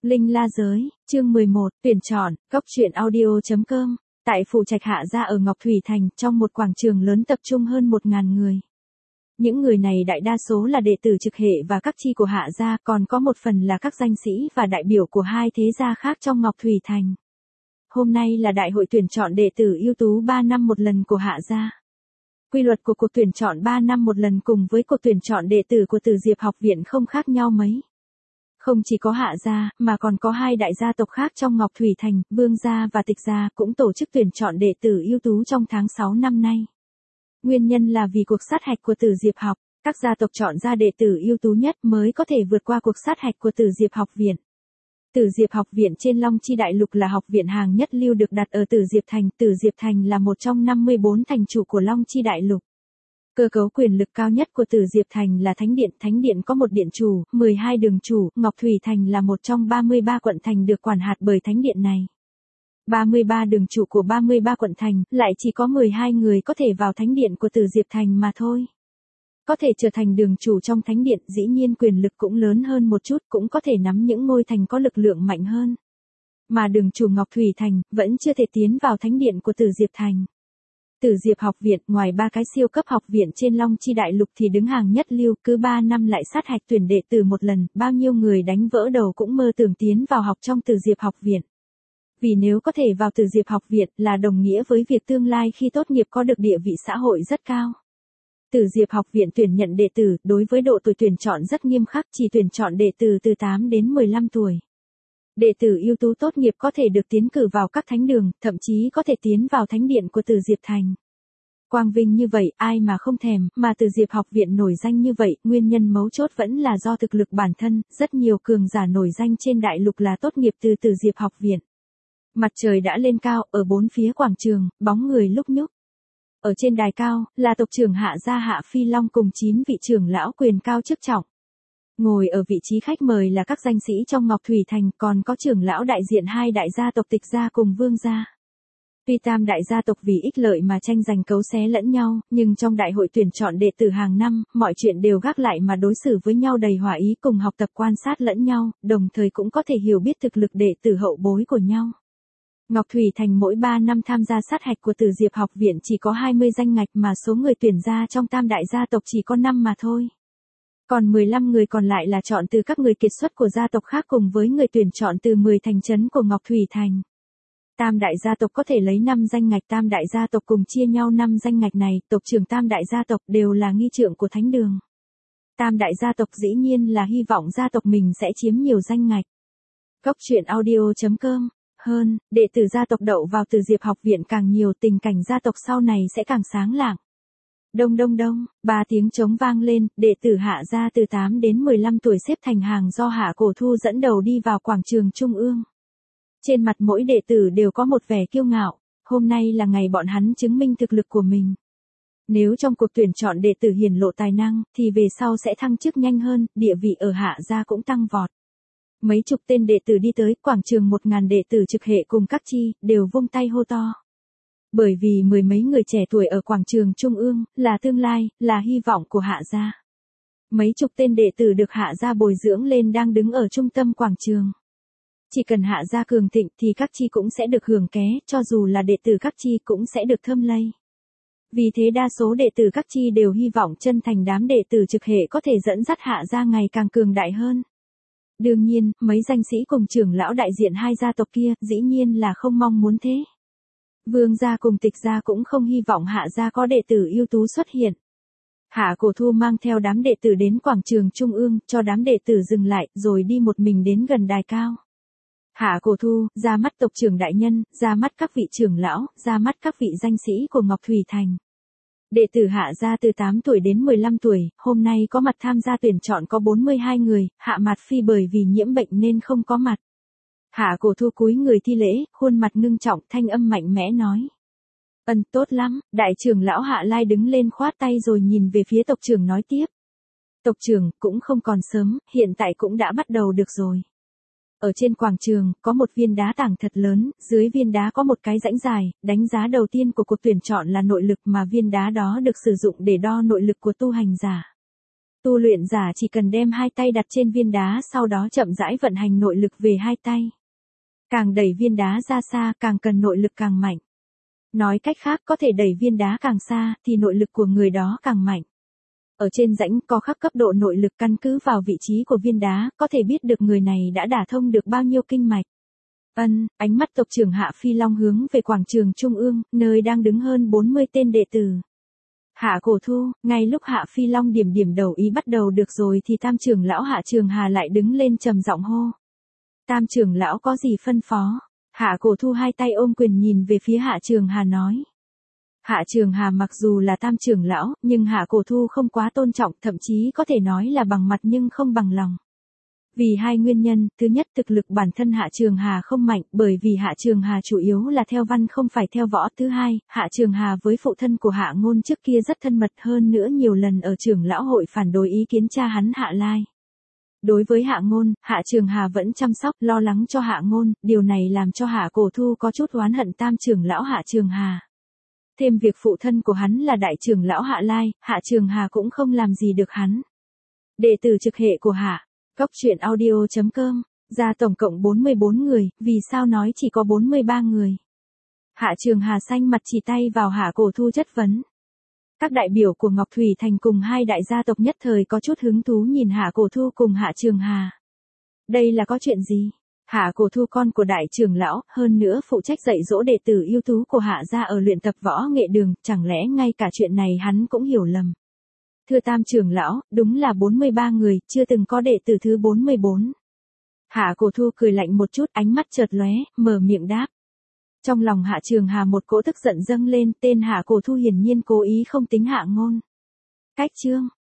Linh La Giới, chương 11, tuyển chọn, Cốc truyện audio.com. Tại phủ trạch Hạ gia ở Ngọc Thủy Thành, trong một quảng trường lớn tập trung hơn 1.000 người. Những người này đại đa số là đệ tử trực hệ và các chi của Hạ gia, còn có một phần là các danh sĩ và đại biểu của hai thế gia khác trong Ngọc Thủy Thành. Hôm nay là đại hội tuyển chọn đệ tử ưu tú 3 năm một lần của Hạ gia. Quy luật của cuộc tuyển chọn 3 năm một lần cùng với cuộc tuyển chọn đệ tử của Từ Diệp học viện không khác nhau mấy. Không chỉ có Hạ gia, mà còn có hai đại gia tộc khác trong Ngọc Thủy Thành, Vương gia và Tịch gia cũng tổ chức tuyển chọn đệ tử ưu tú trong tháng 6 năm nay. Nguyên nhân là vì cuộc sát hạch của Từ Diệp học, các gia tộc chọn ra đệ tử ưu tú nhất mới có thể vượt qua cuộc sát hạch của Từ Diệp học viện. Từ Diệp học viện trên Long Chi Đại Lục là học viện hàng nhất lưu được đặt ở Từ Diệp Thành. Từ Diệp Thành là một trong 54 thành chủ của Long Chi Đại Lục. Cơ cấu quyền lực cao nhất của Từ Diệp Thành là Thánh điện có một điện chủ, 12 đường chủ, Ngọc Thủy Thành là một trong 33 quận thành được quản hạt bởi Thánh điện này. 33 đường chủ của 33 quận thành, lại chỉ có 12 người có thể vào Thánh điện của Từ Diệp Thành mà thôi. Có thể trở thành đường chủ trong Thánh điện, dĩ nhiên quyền lực cũng lớn hơn một chút, cũng có thể nắm những ngôi thành có lực lượng mạnh hơn. Mà đường chủ Ngọc Thủy Thành, vẫn chưa thể tiến vào Thánh điện của Từ Diệp Thành. Từ Diệp học viện, ngoài ba cái siêu cấp học viện trên Long Chi Đại Lục thì đứng hàng nhất lưu, cứ 3 năm lại sát hạch tuyển đệ tử một lần, bao nhiêu người đánh vỡ đầu cũng mơ tưởng tiến vào học trong Từ Diệp học viện. Vì nếu có thể vào Từ Diệp học viện là đồng nghĩa với việc tương lai khi tốt nghiệp có được địa vị xã hội rất cao. Từ Diệp học viện tuyển nhận đệ tử, đối với độ tuổi tuyển chọn rất nghiêm khắc, chỉ tuyển chọn đệ tử từ 8 đến 15 tuổi. Đệ tử ưu tú tốt nghiệp có thể được tiến cử vào các thánh đường, thậm chí có thể tiến vào Thánh điện của Từ Diệp Thành. Quang vinh như vậy, ai mà không thèm, mà Từ Diệp học viện nổi danh như vậy, nguyên nhân mấu chốt vẫn là do thực lực bản thân, rất nhiều cường giả nổi danh trên đại lục là tốt nghiệp từ Từ Diệp học viện. Mặt trời đã lên cao, ở bốn phía quảng trường, bóng người lúc nhúc. Ở trên đài cao, là tộc trưởng Hạ gia Hạ Phi Long cùng 9 vị trưởng lão quyền cao chức trọng. Ngồi ở vị trí khách mời là các danh sĩ trong Ngọc Thủy Thành, còn có trưởng lão đại diện hai đại gia tộc Tịch gia cùng Vương gia. Tuy tam đại gia tộc vì ích lợi mà tranh giành cấu xé lẫn nhau, nhưng trong đại hội tuyển chọn đệ tử hàng năm, mọi chuyện đều gác lại mà đối xử với nhau đầy hòa ý, cùng học tập quan sát lẫn nhau, đồng thời cũng có thể hiểu biết thực lực đệ tử hậu bối của nhau. Ngọc Thủy Thành mỗi 3 năm tham gia sát hạch của Từ Diệp học viện chỉ có 20 danh ngạch, mà số người tuyển ra trong tam đại gia tộc chỉ có 5 mà thôi. Còn 15 người còn lại là chọn từ các người kiệt xuất của gia tộc khác cùng với người tuyển chọn từ 10 thành trấn của Ngọc Thủy Thành. Tam đại gia tộc có thể lấy 5 danh ngạch, tam đại gia tộc cùng chia nhau 5 danh ngạch này, tộc trưởng tam đại gia tộc đều là nghi trượng của thánh đường. Tam đại gia tộc dĩ nhiên là hy vọng gia tộc mình sẽ chiếm nhiều danh ngạch. Cốc truyện audio.com. Hơn, đệ tử gia tộc đậu vào Từ Diệp học viện càng nhiều, tình cảnh gia tộc sau này sẽ càng sáng lạng. Đông đông đông, 3 tiếng trống vang lên, đệ tử Hạ gia từ 8 đến 15 tuổi xếp thành hàng do Hạ Cổ Thu dẫn đầu đi vào quảng trường trung ương. Trên mặt mỗi đệ tử đều có một vẻ kiêu ngạo, hôm nay là ngày bọn hắn chứng minh thực lực của mình. Nếu trong cuộc tuyển chọn đệ tử hiển lộ tài năng, thì về sau sẽ thăng chức nhanh hơn, địa vị ở Hạ gia cũng tăng vọt. Mấy chục tên đệ tử đi tới, quảng trường 1.000 đệ tử trực hệ cùng các chi, đều vung tay hô to. Bởi vì mười mấy người trẻ tuổi ở quảng trường trung ương, là tương lai, là hy vọng của Hạ gia. Mấy chục tên đệ tử được Hạ gia bồi dưỡng lên đang đứng ở trung tâm quảng trường. Chỉ cần Hạ gia cường thịnh thì các chi cũng sẽ được hưởng ké, cho dù là đệ tử các chi cũng sẽ được thơm lây. Vì thế đa số đệ tử các chi đều hy vọng chân thành đám đệ tử trực hệ có thể dẫn dắt Hạ gia ngày càng cường đại hơn. Đương nhiên, mấy danh sĩ cùng trưởng lão đại diện hai gia tộc kia, dĩ nhiên là không mong muốn thế. Vương gia cùng Tịch gia cũng không hy vọng Hạ gia có đệ tử ưu tú xuất hiện. Hạ Cổ Thu mang theo đám đệ tử đến quảng trường trung ương, cho đám đệ tử dừng lại, rồi đi một mình đến gần đài cao. Hạ Cổ Thu, ra mắt tộc trưởng đại nhân, ra mắt các vị trưởng lão, ra mắt các vị danh sĩ của Ngọc Thủy Thành. Đệ tử Hạ gia từ 8 tuổi đến 15 tuổi, hôm nay có mặt tham gia tuyển chọn có 42 người, Hạ Mạt Phi bởi vì nhiễm bệnh nên không có mặt. Hạ Cổ Thu cúi người thi lễ, khuôn mặt ngưng trọng, thanh âm mạnh mẽ nói. Tốt lắm, đại trưởng lão Hạ Lai đứng lên khoát tay rồi nhìn về phía tộc trưởng nói tiếp. Tộc trưởng, cũng không còn sớm, hiện tại cũng đã bắt đầu được rồi. Ở trên quảng trường, có một viên đá tảng thật lớn, dưới viên đá có một cái rãnh dài, đánh giá đầu tiên của cuộc tuyển chọn là nội lực, mà viên đá đó được sử dụng để đo nội lực của tu hành giả. Tu luyện giả chỉ cần đem hai tay đặt trên viên đá sau đó chậm rãi vận hành nội lực về hai tay. Càng đẩy viên đá ra xa càng cần nội lực càng mạnh. Nói cách khác có thể đẩy viên đá càng xa thì nội lực của người đó càng mạnh. Ở trên rãnh có khắc cấp độ nội lực căn cứ vào vị trí của viên đá, có thể biết được người này đã đả thông được bao nhiêu kinh mạch. Ánh mắt tộc trưởng Hạ Phi Long hướng về quảng trường trung ương, nơi đang đứng hơn 40 tên đệ tử. Hạ Cổ Thu, ngay lúc Hạ Phi Long điểm đầu ý bắt đầu được rồi thì tam trưởng lão Hạ Trường Hà lại đứng lên trầm giọng hô. Tam trưởng lão có gì phân phó? Hạ Cổ Thu hai tay ôm quyền nhìn về phía Hạ Trường Hà nói. Hạ Trường Hà mặc dù là tam trưởng lão, nhưng Hạ Cổ Thu không quá tôn trọng, thậm chí có thể nói là bằng mặt nhưng không bằng lòng. Vì hai nguyên nhân, thứ nhất thực lực bản thân Hạ Trường Hà không mạnh, bởi vì Hạ Trường Hà chủ yếu là theo văn không phải theo võ. Thứ hai, Hạ Trường Hà với phụ thân của Hạ Ngôn trước kia rất thân mật, hơn nữa nhiều lần ở trưởng lão hội phản đối ý kiến cha hắn Hạ Lai. Đối với Hạ Ngôn, Hạ Trường Hà vẫn chăm sóc, lo lắng cho Hạ Ngôn, điều này làm cho Hạ Cổ Thu có chút oán hận tam trưởng lão Hạ Trường Hà. Thêm việc phụ thân của hắn là đại trưởng lão Hạ Lai, Hạ Trường Hà cũng không làm gì được hắn. Đệ tử trực hệ của Hạ, Cốc Truyện Audio.com, ra tổng cộng 44 người, vì sao nói chỉ có 43 người. Hạ Trường Hà xanh mặt chỉ tay vào Hạ Cổ Thu chất vấn. Các đại biểu của Ngọc Thủy Thành cùng hai đại gia tộc nhất thời có chút hứng thú nhìn Hạ Cổ Thu cùng Hạ Trường Hà. Đây là có chuyện gì? Hạ Cổ Thu con của đại trưởng lão, hơn nữa phụ trách dạy dỗ đệ tử ưu tú của Hạ gia ở luyện tập võ nghệ đường, chẳng lẽ ngay cả chuyện này hắn cũng hiểu lầm. Thưa tam trưởng lão, đúng là 43 người, chưa từng có đệ tử thứ 44. Hạ Cổ Thu cười lạnh một chút, ánh mắt chợt lóe, mở miệng đáp. Trong lòng Hạ Trường Hà một cỗ tức giận dâng lên, tên Hạ Cổ Thu hiển nhiên cố ý không tính Hạ Ngôn. Cách chương